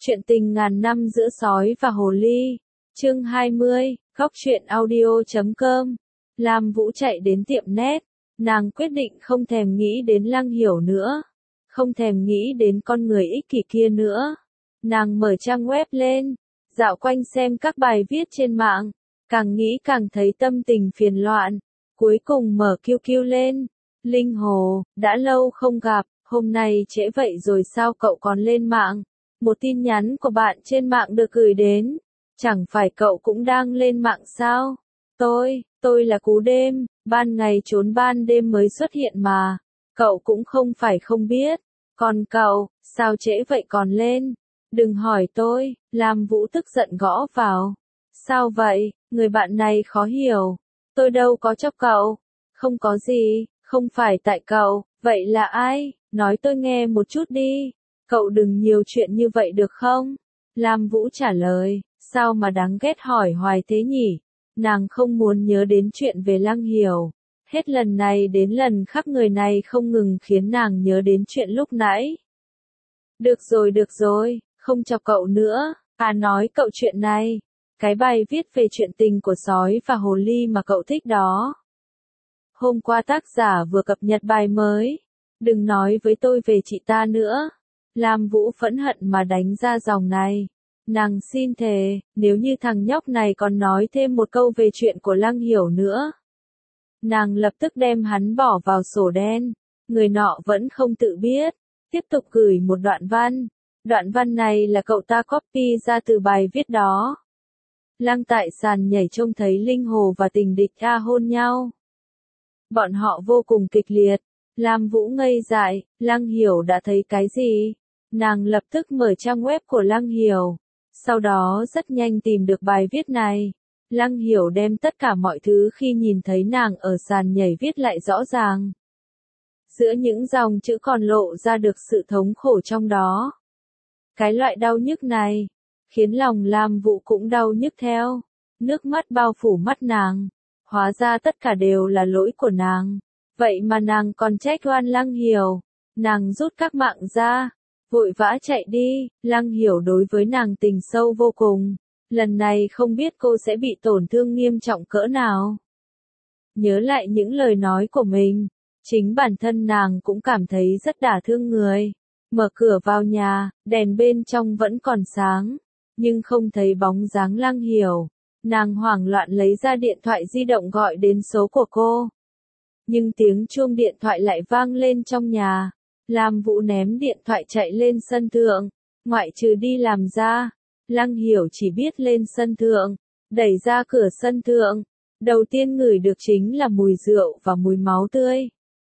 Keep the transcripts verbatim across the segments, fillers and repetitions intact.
Chuyện tình ngàn năm giữa sói và hồ ly. Chương hai mươi, góc truyện audio chấm com. Lam Vũ chạy đến tiệm nét, nàng quyết định không thèm nghĩ đến Lăng Hiểu nữa, không thèm nghĩ đến con người ích kỷ kia nữa. Nàng mở trang web lên, dạo quanh xem các bài viết trên mạng, càng nghĩ càng thấy tâm tình phiền loạn, cuối cùng mở quy quy lên. Linh Hồ, đã lâu không gặp, hôm nay trễ vậy rồi sao cậu còn lên mạng? Một tin nhắn của bạn trên mạng được gửi đến. Chẳng phải cậu cũng đang lên mạng sao? Tôi, tôi là Cú Đêm, ban ngày trốn ban đêm mới xuất hiện mà. Cậu cũng không phải không biết. Còn cậu, sao trễ vậy còn lên? Đừng hỏi tôi, Lam Vũ tức giận gõ vào. Sao vậy, người bạn này khó hiểu. Tôi đâu có chấp cậu. Không có gì, không phải tại cậu, vậy là ai? Nói tôi nghe một chút đi. Cậu đừng nhiều chuyện như vậy được không? Lam Vũ trả lời, sao mà đáng ghét hỏi hoài thế nhỉ? Nàng không muốn nhớ đến chuyện về Lăng Hiểu. Hết lần này đến lần khác người này không ngừng khiến nàng nhớ đến chuyện lúc nãy. Được rồi được rồi, không chọc cậu nữa, à nói cậu chuyện này. Cái bài viết về chuyện tình của sói và hồ ly mà cậu thích đó. Hôm qua tác giả vừa cập nhật bài mới. Đừng nói với tôi về chị ta nữa. Lam Vũ phẫn hận mà đánh ra dòng này. Nàng xin thề, nếu như thằng nhóc này còn nói thêm một câu về chuyện của Lăng Hiểu nữa. Nàng lập tức đem hắn bỏ vào sổ đen. Người nọ vẫn không tự biết. Tiếp tục gửi một đoạn văn. Đoạn văn này là cậu ta copy ra từ bài viết đó. Lăng tại sàn nhảy trông thấy Linh Hồ và tình địch A hôn nhau. Bọn họ vô cùng kịch liệt. Lam Vũ ngây dại, Lăng Hiểu đã thấy cái gì? Nàng lập tức mở trang web của Lăng Hiểu. Sau đó rất nhanh tìm được bài viết này. Lăng Hiểu đem tất cả mọi thứ khi nhìn thấy nàng ở sàn nhảy viết lại rõ ràng. Giữa những dòng chữ còn lộ ra được sự thống khổ trong đó. Cái loại đau nhức này, khiến lòng Lam Vũ cũng đau nhức theo. Nước mắt bao phủ mắt nàng. Hóa ra tất cả đều là lỗi của nàng. Vậy mà nàng còn trách oan Lăng Hiểu. Nàng rút các mạng ra. Vội vã chạy đi, Lăng Hiểu đối với nàng tình sâu vô cùng. Lần này không biết cô sẽ bị tổn thương nghiêm trọng cỡ nào. Nhớ lại những lời nói của mình, chính bản thân nàng cũng cảm thấy rất đả thương người. Mở cửa vào nhà, đèn bên trong vẫn còn sáng, nhưng không thấy bóng dáng Lăng Hiểu. Nàng hoảng loạn lấy ra điện thoại di động gọi đến số của cô. Nhưng tiếng chuông điện thoại lại vang lên trong nhà. Lam Vũ ném điện thoại chạy lên sân thượng, ngoại trừ đi làm ra, Lăng Hiểu chỉ biết lên sân thượng, đẩy ra cửa sân thượng, đầu tiên ngửi được chính là mùi rượu và mùi máu tươi.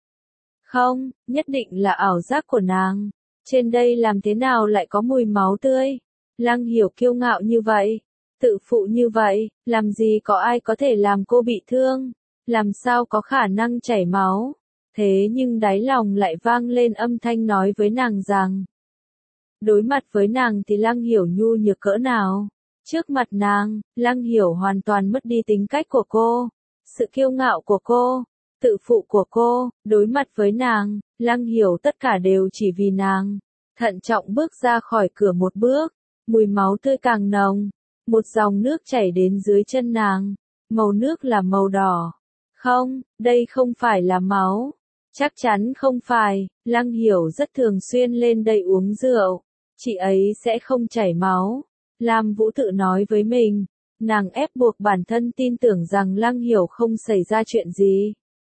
Không, nhất định là ảo giác của nàng, trên đây làm thế nào lại có mùi máu tươi? Lăng Hiểu kiêu ngạo như vậy, tự phụ như vậy, làm gì có ai có thể làm cô bị thương, làm sao có khả năng chảy máu? Thế nhưng đáy lòng lại vang lên âm thanh nói với nàng rằng, đối mặt với nàng thì Lăng Hiểu nhu nhược cỡ nào. Trước mặt nàng, Lăng Hiểu hoàn toàn mất đi tính cách của cô, sự kiêu ngạo của cô, tự phụ của cô. Đối mặt với nàng, Lăng Hiểu tất cả đều chỉ vì nàng. Thận trọng bước ra khỏi cửa một bước, mùi máu tươi càng nồng, một dòng nước chảy đến dưới chân nàng, màu nước là màu đỏ. Không, đây không phải là máu. Chắc chắn không phải, Lăng Hiểu rất thường xuyên lên đây uống rượu, chị ấy sẽ không chảy máu. Lam Vũ tự nói với mình, nàng ép buộc bản thân tin tưởng rằng Lăng Hiểu không xảy ra chuyện gì.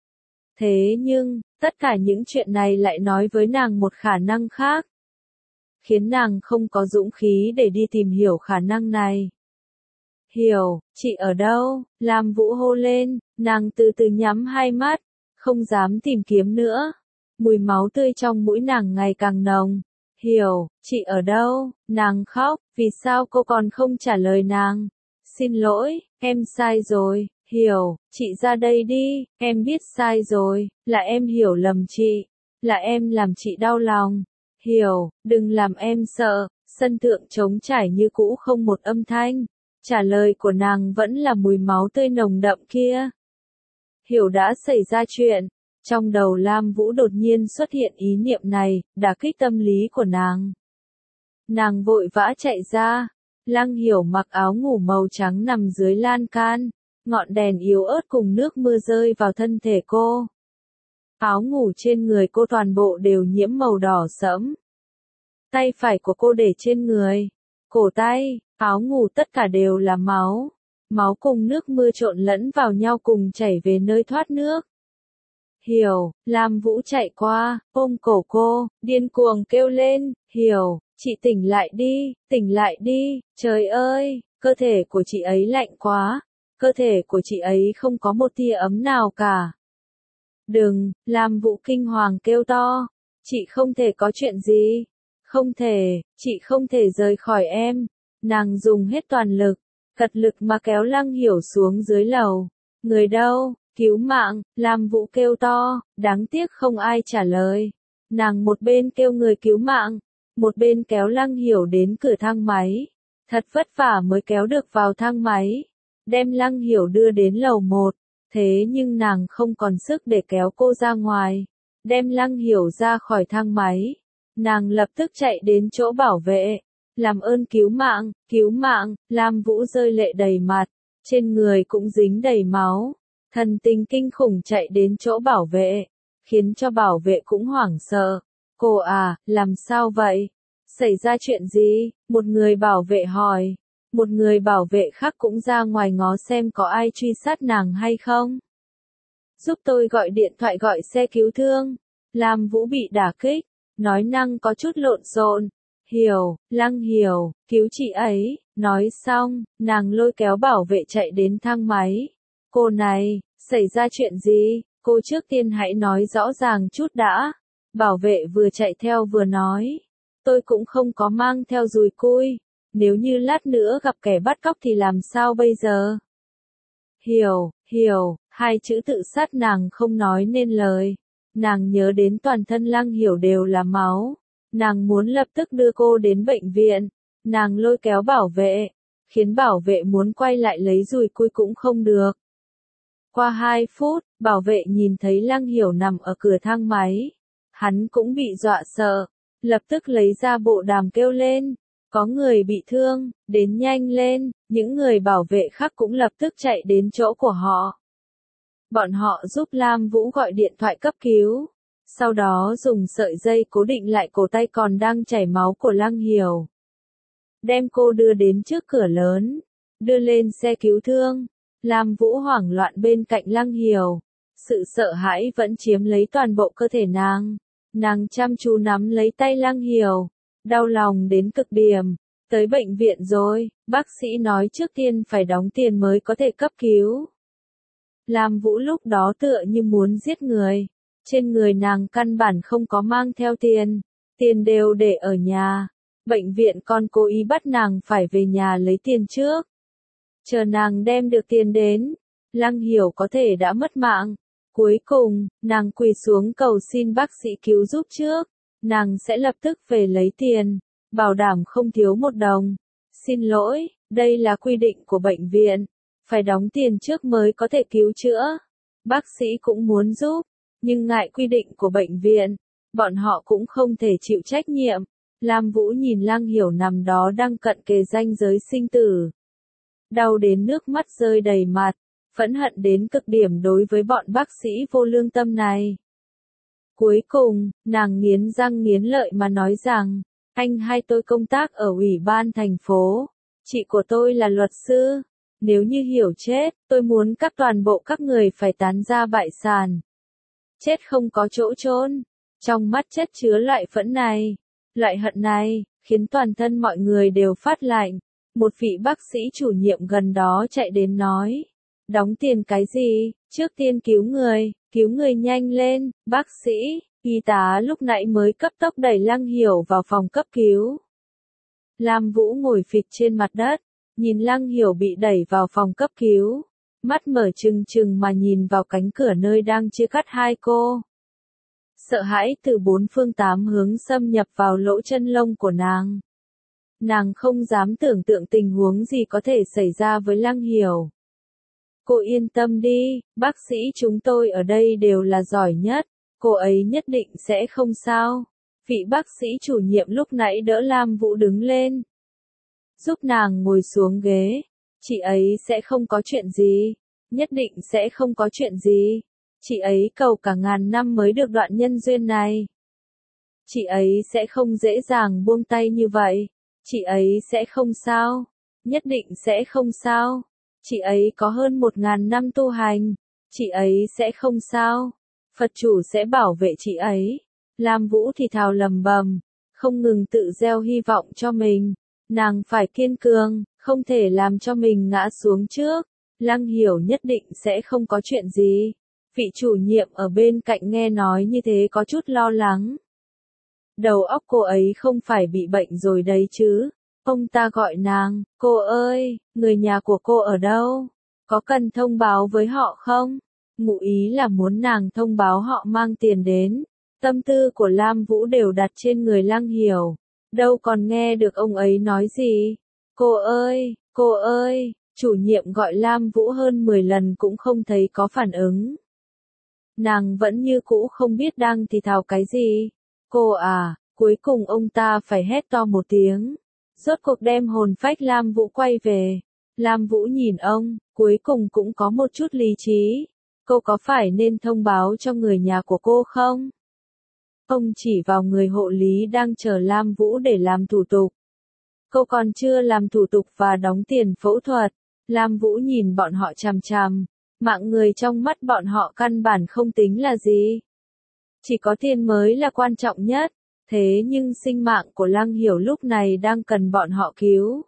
Thế nhưng, tất cả những chuyện này lại nói với nàng một khả năng khác, khiến nàng không có dũng khí để đi tìm hiểu khả năng này. Hiểu, chị ở đâu? Lam Vũ hô lên, nàng từ từ nhắm hai mắt. Không dám tìm kiếm nữa. Mùi máu tươi trong mũi nàng ngày càng nồng. Hiểu, chị ở đâu? Nàng khóc, vì sao cô còn không trả lời nàng? Xin lỗi, em sai rồi. Hiểu, chị ra đây đi, em biết sai rồi, là em hiểu lầm chị, là em làm chị đau lòng. Hiểu, đừng làm em sợ. Sân thượng trống trải như cũ không một âm thanh. Trả lời của nàng vẫn là mùi máu tươi nồng đậm kia. Hiểu đã xảy ra chuyện. Trong đầu Lam Vũ đột nhiên xuất hiện ý niệm này, đả kích tâm lý của nàng. Nàng vội vã chạy ra. Lăng Hiểu mặc áo ngủ màu trắng nằm dưới lan can. Ngọn đèn yếu ớt cùng nước mưa rơi vào thân thể cô. Áo ngủ trên người cô toàn bộ đều nhiễm màu đỏ sẫm. Tay phải của cô để trên người. Cổ tay, áo ngủ tất cả đều là máu. Máu cùng nước mưa trộn lẫn vào nhau cùng chảy về nơi thoát nước. Hiểu, Lam Vũ chạy qua, ôm cổ cô, điên cuồng kêu lên, Hiểu, chị tỉnh lại đi, tỉnh lại đi, trời ơi, cơ thể của chị ấy lạnh quá, cơ thể của chị ấy không có một tia ấm nào cả. Đừng, Lam Vũ kinh hoàng kêu to, chị không thể có chuyện gì, không thể, chị không thể rời khỏi em. Nàng dùng hết toàn lực, cật lực mà kéo Lăng Hiểu xuống dưới lầu. Người đâu? Cứu mạng, Lam Vũ kêu to, đáng tiếc không ai trả lời. Nàng một bên kêu người cứu mạng, một bên kéo Lăng Hiểu đến cửa thang máy. Thật vất vả mới kéo được vào thang máy, đem Lăng Hiểu đưa đến lầu một. Thế nhưng nàng không còn sức để kéo cô ra ngoài, đem Lăng Hiểu ra khỏi thang máy. Nàng lập tức chạy đến chỗ bảo vệ. Làm ơn cứu mạng, cứu mạng, Lam Vũ rơi lệ đầy mặt, trên người cũng dính đầy máu. Thần tình kinh khủng chạy đến chỗ bảo vệ, khiến cho bảo vệ cũng hoảng sợ. Cô à, làm sao vậy? Xảy ra chuyện gì? Một người bảo vệ hỏi. Một người bảo vệ khác cũng ra ngoài ngó xem có ai truy sát nàng hay không. Giúp tôi gọi điện thoại gọi xe cứu thương. Lam Vũ bị đả kích, nói năng có chút lộn xộn. Hiểu, Lăng Hiểu, cứu chị ấy. Nói xong, nàng lôi kéo bảo vệ chạy đến thang máy. Cô này, xảy ra chuyện gì? Cô trước tiên hãy nói rõ ràng chút đã. Bảo vệ vừa chạy theo vừa nói. Tôi cũng không có mang theo dùi cui. Nếu như lát nữa gặp kẻ bắt cóc thì làm sao bây giờ? Hiểu, hiểu, hai chữ tự sát nàng không nói nên lời. Nàng nhớ đến toàn thân Lăng Hiểu đều là máu. Nàng muốn lập tức đưa cô đến bệnh viện. Nàng lôi kéo bảo vệ, khiến bảo vệ muốn quay lại lấy dùi cui cũng không được. Qua hai phút, bảo vệ nhìn thấy Lăng Hiểu nằm ở cửa thang máy. Hắn cũng bị dọa sợ, lập tức lấy ra bộ đàm kêu lên. Có người bị thương, đến nhanh lên. Những người bảo vệ khác cũng lập tức chạy đến chỗ của họ. Bọn họ giúp Lam Vũ gọi điện thoại cấp cứu. Sau đó dùng sợi dây cố định lại cổ tay còn đang chảy máu của Lăng Hiểu. Đem cô đưa đến trước cửa lớn, đưa lên xe cứu thương. Lam Vũ hoảng loạn bên cạnh Lăng Hiểu. Sự sợ hãi vẫn chiếm lấy toàn bộ cơ thể nàng. Nàng chăm chú nắm lấy tay Lăng Hiểu. Đau lòng đến cực điểm. Tới bệnh viện rồi, bác sĩ nói trước tiên phải đóng tiền mới có thể cấp cứu. Lam Vũ lúc đó tựa như muốn giết người. Trên người nàng căn bản không có mang theo tiền. Tiền đều để ở nhà. Bệnh viện còn cố ý bắt nàng phải về nhà lấy tiền trước. Chờ nàng đem được tiền đến, Lăng Hiểu có thể đã mất mạng. Cuối cùng, nàng quỳ xuống cầu xin bác sĩ cứu giúp trước. Nàng sẽ lập tức về lấy tiền, bảo đảm không thiếu một đồng. Xin lỗi, đây là quy định của bệnh viện. Phải đóng tiền trước mới có thể cứu chữa. Bác sĩ cũng muốn giúp, nhưng ngại quy định của bệnh viện, bọn họ cũng không thể chịu trách nhiệm. Lam Vũ nhìn Lăng Hiểu nằm đó đang cận kề ranh giới sinh tử. Đau đến nước mắt rơi đầy mặt, phẫn hận đến cực điểm đối với bọn bác sĩ vô lương tâm này. Cuối cùng, nàng nghiến răng nghiến lợi mà nói rằng, anh hai tôi công tác ở ủy ban thành phố, chị của tôi là luật sư, nếu như Hiểu chết, tôi muốn các toàn bộ các người phải tán ra bại sản. Chết không có chỗ chôn. Trong mắt chất chứa loại phẫn này, loại hận này, khiến toàn thân mọi người đều phát lạnh. Một vị bác sĩ chủ nhiệm gần đó chạy đến nói, đóng tiền cái gì, trước tiên cứu người, cứu người nhanh lên. Bác sĩ, y tá lúc nãy mới cấp tốc đẩy Lăng Hiểu vào phòng cấp cứu. Lam Vũ ngồi phịch trên mặt đất, nhìn Lăng Hiểu bị đẩy vào phòng cấp cứu, mắt mở trừng trừng mà nhìn vào cánh cửa nơi đang chia cắt hai cô. Sợ hãi từ bốn phương tám hướng xâm nhập vào lỗ chân lông của nàng. Nàng không dám tưởng tượng tình huống gì có thể xảy ra với Lăng Hiểu. Cô yên tâm đi, bác sĩ chúng tôi ở đây đều là giỏi nhất, cô ấy nhất định sẽ không sao. Vị bác sĩ chủ nhiệm lúc nãy đỡ Lam Vũ đứng lên, giúp nàng ngồi xuống ghế. Chị ấy sẽ không có chuyện gì, nhất định sẽ không có chuyện gì. Chị ấy cầu cả ngàn năm mới được đoạn nhân duyên này. Chị ấy sẽ không dễ dàng buông tay như vậy. Chị ấy sẽ không sao, nhất định sẽ không sao. Chị ấy có hơn một ngàn năm tu hành, chị ấy sẽ không sao. Phật chủ sẽ bảo vệ chị ấy. Lam Vũ thì thào lầm bầm, không ngừng tự gieo hy vọng cho mình. Nàng phải kiên cường, không thể làm cho mình ngã xuống trước. Lăng Hiểu nhất định sẽ không có chuyện gì. Vị chủ nhiệm ở bên cạnh nghe nói như thế có chút lo lắng. Đầu óc cô ấy không phải bị bệnh rồi đấy chứ. Ông ta gọi nàng, cô ơi, người nhà của cô ở đâu? Có cần thông báo với họ không? Ngụ ý là muốn nàng thông báo họ mang tiền đến. Tâm tư của Lam Vũ đều đặt trên người Lăng Hiểu. Đâu còn nghe được ông ấy nói gì. Cô ơi, cô ơi, chủ nhiệm gọi Lam Vũ hơn mười lần cũng không thấy có phản ứng. Nàng vẫn như cũ không biết đang thì thào cái gì. Cô à, cuối cùng ông ta phải hét to một tiếng. Rốt cuộc đem hồn phách Lam Vũ quay về. Lam Vũ nhìn ông, cuối cùng cũng có một chút lý trí. Cô có phải nên thông báo cho người nhà của cô không? Ông chỉ vào người hộ lý đang chờ Lam Vũ để làm thủ tục. Cô còn chưa làm thủ tục và đóng tiền phẫu thuật. Lam Vũ nhìn bọn họ chằm chằm. Mạng người trong mắt bọn họ căn bản không tính là gì. Chỉ có tiền mới là quan trọng nhất. Thế nhưng sinh mạng của Lăng Hiểu lúc này đang cần bọn họ cứu.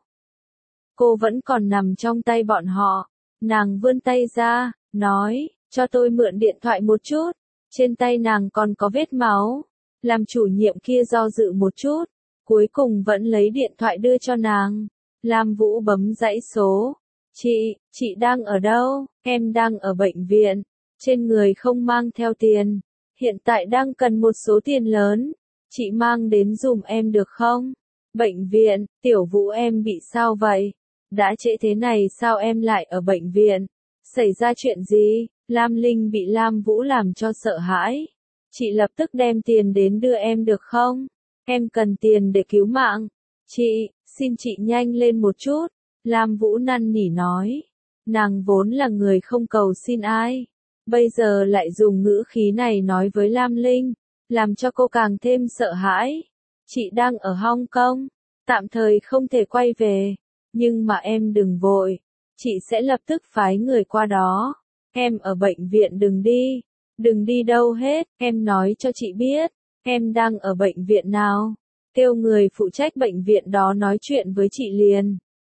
Cô vẫn còn nằm trong tay bọn họ. Nàng vươn tay ra, nói, cho tôi mượn điện thoại một chút. Trên tay nàng còn có vết máu. Làm chủ nhiệm kia do dự một chút. Cuối cùng vẫn lấy điện thoại đưa cho nàng. Lam Vũ bấm dãy số. Chị, chị đang ở đâu? Em đang ở bệnh viện. Trên người không mang theo tiền. Hiện tại đang cần một số tiền lớn. Chị mang đến dùm em được không? Bệnh viện, Tiểu Vũ em bị sao vậy? Đã trễ thế này sao em lại ở bệnh viện? Xảy ra chuyện gì? Lam Linh bị Lam Vũ làm cho sợ hãi. Chị lập tức đem tiền đến đưa em được không? Em cần tiền để cứu mạng. Chị, xin chị nhanh lên một chút. Lam Vũ năn nỉ nói. Nàng vốn là người không cầu xin ai. Bây giờ lại dùng ngữ khí này nói với Lam Linh. Làm cho cô càng thêm sợ hãi. Chị đang ở Hong Kong. Tạm thời không thể quay về. Nhưng mà em đừng vội. Chị sẽ lập tức phái người qua đó. Em ở bệnh viện đừng đi. Đừng đi đâu hết. Em nói cho chị biết. Em đang ở bệnh viện nào. Kêu người phụ trách bệnh viện đó nói chuyện với chị liền.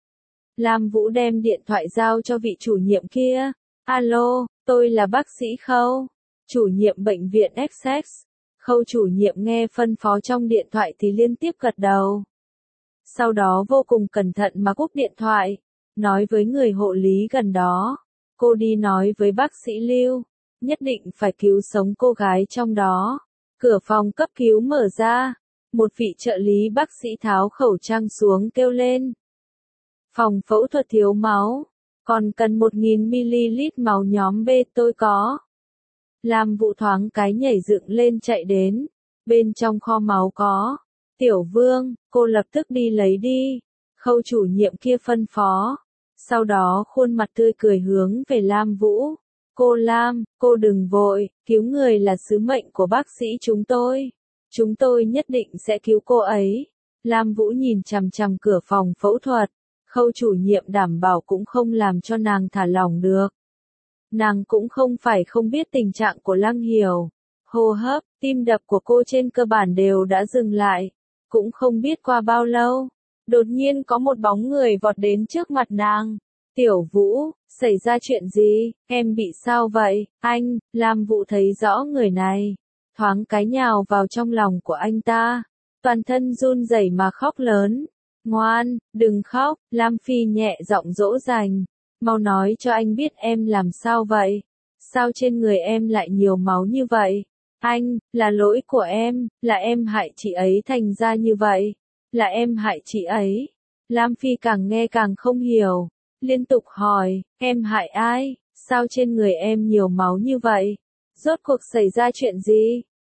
Lam Vũ đem điện thoại giao cho vị chủ nhiệm kia. Alo, tôi là bác sĩ Khâu. Chủ nhiệm bệnh viện Essex. Khâu chủ nhiệm nghe phân phó trong điện thoại thì liên tiếp gật đầu. Sau đó vô cùng cẩn thận mà cúp điện thoại. Nói với người hộ lý gần đó. Cô đi nói với bác sĩ Lưu. Nhất định phải cứu sống cô gái trong đó. Cửa phòng cấp cứu mở ra. Một vị trợ lý bác sĩ tháo khẩu trang xuống kêu lên. Phòng phẫu thuật thiếu máu. Còn cần một nghìn mi-li-lít máu nhóm B tôi có. Lam Vũ thoáng cái nhảy dựng lên chạy đến. Bên trong kho máu có. Tiểu Vương, cô lập tức đi lấy đi. Khâu chủ nhiệm kia phân phó. Sau đó khuôn mặt tươi cười hướng về Lam Vũ. Cô Lam, cô đừng vội, cứu người là sứ mệnh của bác sĩ chúng tôi. Chúng tôi nhất định sẽ cứu cô ấy. Lam Vũ nhìn chằm chằm cửa phòng phẫu thuật. Khâu chủ nhiệm đảm bảo cũng không làm cho nàng thả lỏng được. Nàng cũng không phải không biết tình trạng của Lăng Hiểu. Hô hấp, tim đập của cô trên cơ bản đều đã dừng lại. Cũng không biết qua bao lâu. Đột nhiên có một bóng người vọt đến trước mặt nàng. Tiểu Vũ, xảy ra chuyện gì? Em bị sao vậy? Anh, Lam Vũ thấy rõ người này. Thoáng cái nhào vào trong lòng của anh ta. Toàn thân run rẩy mà khóc lớn. Ngoan, đừng khóc, Lam Phi nhẹ giọng dỗ dành. Mau nói cho anh biết em làm sao vậy? Sao trên người em lại nhiều máu như vậy? Anh, là lỗi của em, là em hại chị ấy thành ra như vậy. Là em hại chị ấy. Lam Phi càng nghe càng không hiểu. Liên tục hỏi, em hại ai? Sao trên người em nhiều máu như vậy? Rốt cuộc xảy ra chuyện gì?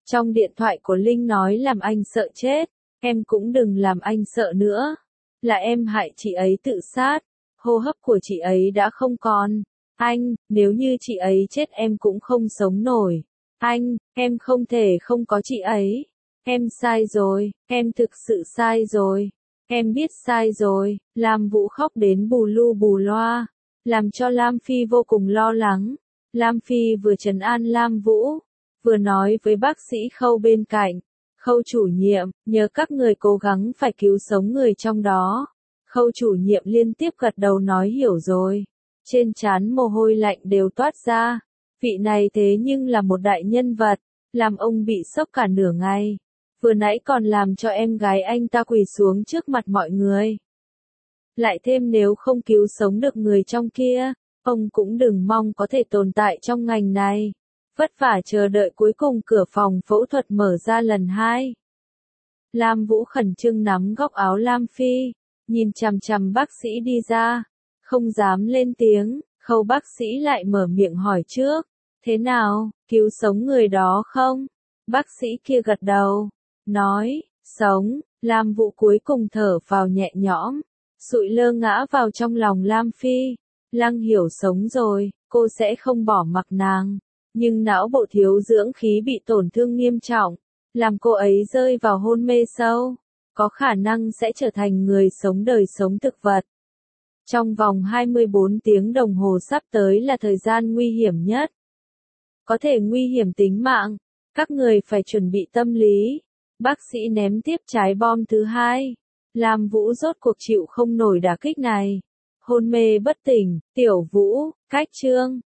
Trong điện thoại của Linh nói làm anh sợ chết, em cũng đừng làm anh sợ nữa. Là em hại chị ấy tự sát, hô hấp của chị ấy đã không còn. Anh, nếu như chị ấy chết em cũng không sống nổi. Anh, em không thể không có chị ấy. Em sai rồi, em thực sự sai rồi. Em biết sai rồi. Lam Vũ khóc đến bù lu bù loa, làm cho Lam Phi vô cùng lo lắng. Lam Phi vừa trấn an Lam Vũ, vừa nói với bác sĩ Khâu bên cạnh. Khâu chủ nhiệm, nhờ các người cố gắng phải cứu sống người trong đó. Khâu chủ nhiệm liên tiếp gật đầu nói hiểu rồi. Trên trán mồ hôi lạnh đều toát ra. Vị này thế nhưng là một đại nhân vật, làm ông bị sốc cả nửa ngày. Vừa nãy còn làm cho em gái anh ta quỳ xuống trước mặt mọi người. Lại thêm nếu không cứu sống được người trong kia, ông cũng đừng mong có thể tồn tại trong ngành này. Vất vả chờ đợi cuối cùng cửa phòng phẫu thuật mở ra lần hai. Lam Vũ khẩn trương nắm góc áo Lam Phi, nhìn chằm chằm bác sĩ đi ra, không dám lên tiếng. Khâu bác sĩ lại mở miệng hỏi trước, thế nào, cứu sống người đó không? Bác sĩ kia gật đầu, nói, sống. Lam Vũ cuối cùng thở vào nhẹ nhõm, sụi lơ ngã vào trong lòng Lam Phi. Lăng Hiểu sống rồi, cô sẽ không bỏ mặc nàng, nhưng não bộ thiếu dưỡng khí bị tổn thương nghiêm trọng, làm cô ấy rơi vào hôn mê sâu, có khả năng sẽ trở thành người sống đời sống thực vật. Trong vòng hai mươi bốn tiếng đồng hồ sắp tới là thời gian nguy hiểm nhất. Có thể nguy hiểm tính mạng, các người phải chuẩn bị tâm lý. Bác sĩ ném tiếp trái bom thứ hai. Lam Vũ rốt cuộc chịu không nổi đả kích này. Hôn mê bất tỉnh, Tiểu Vũ, cách chương.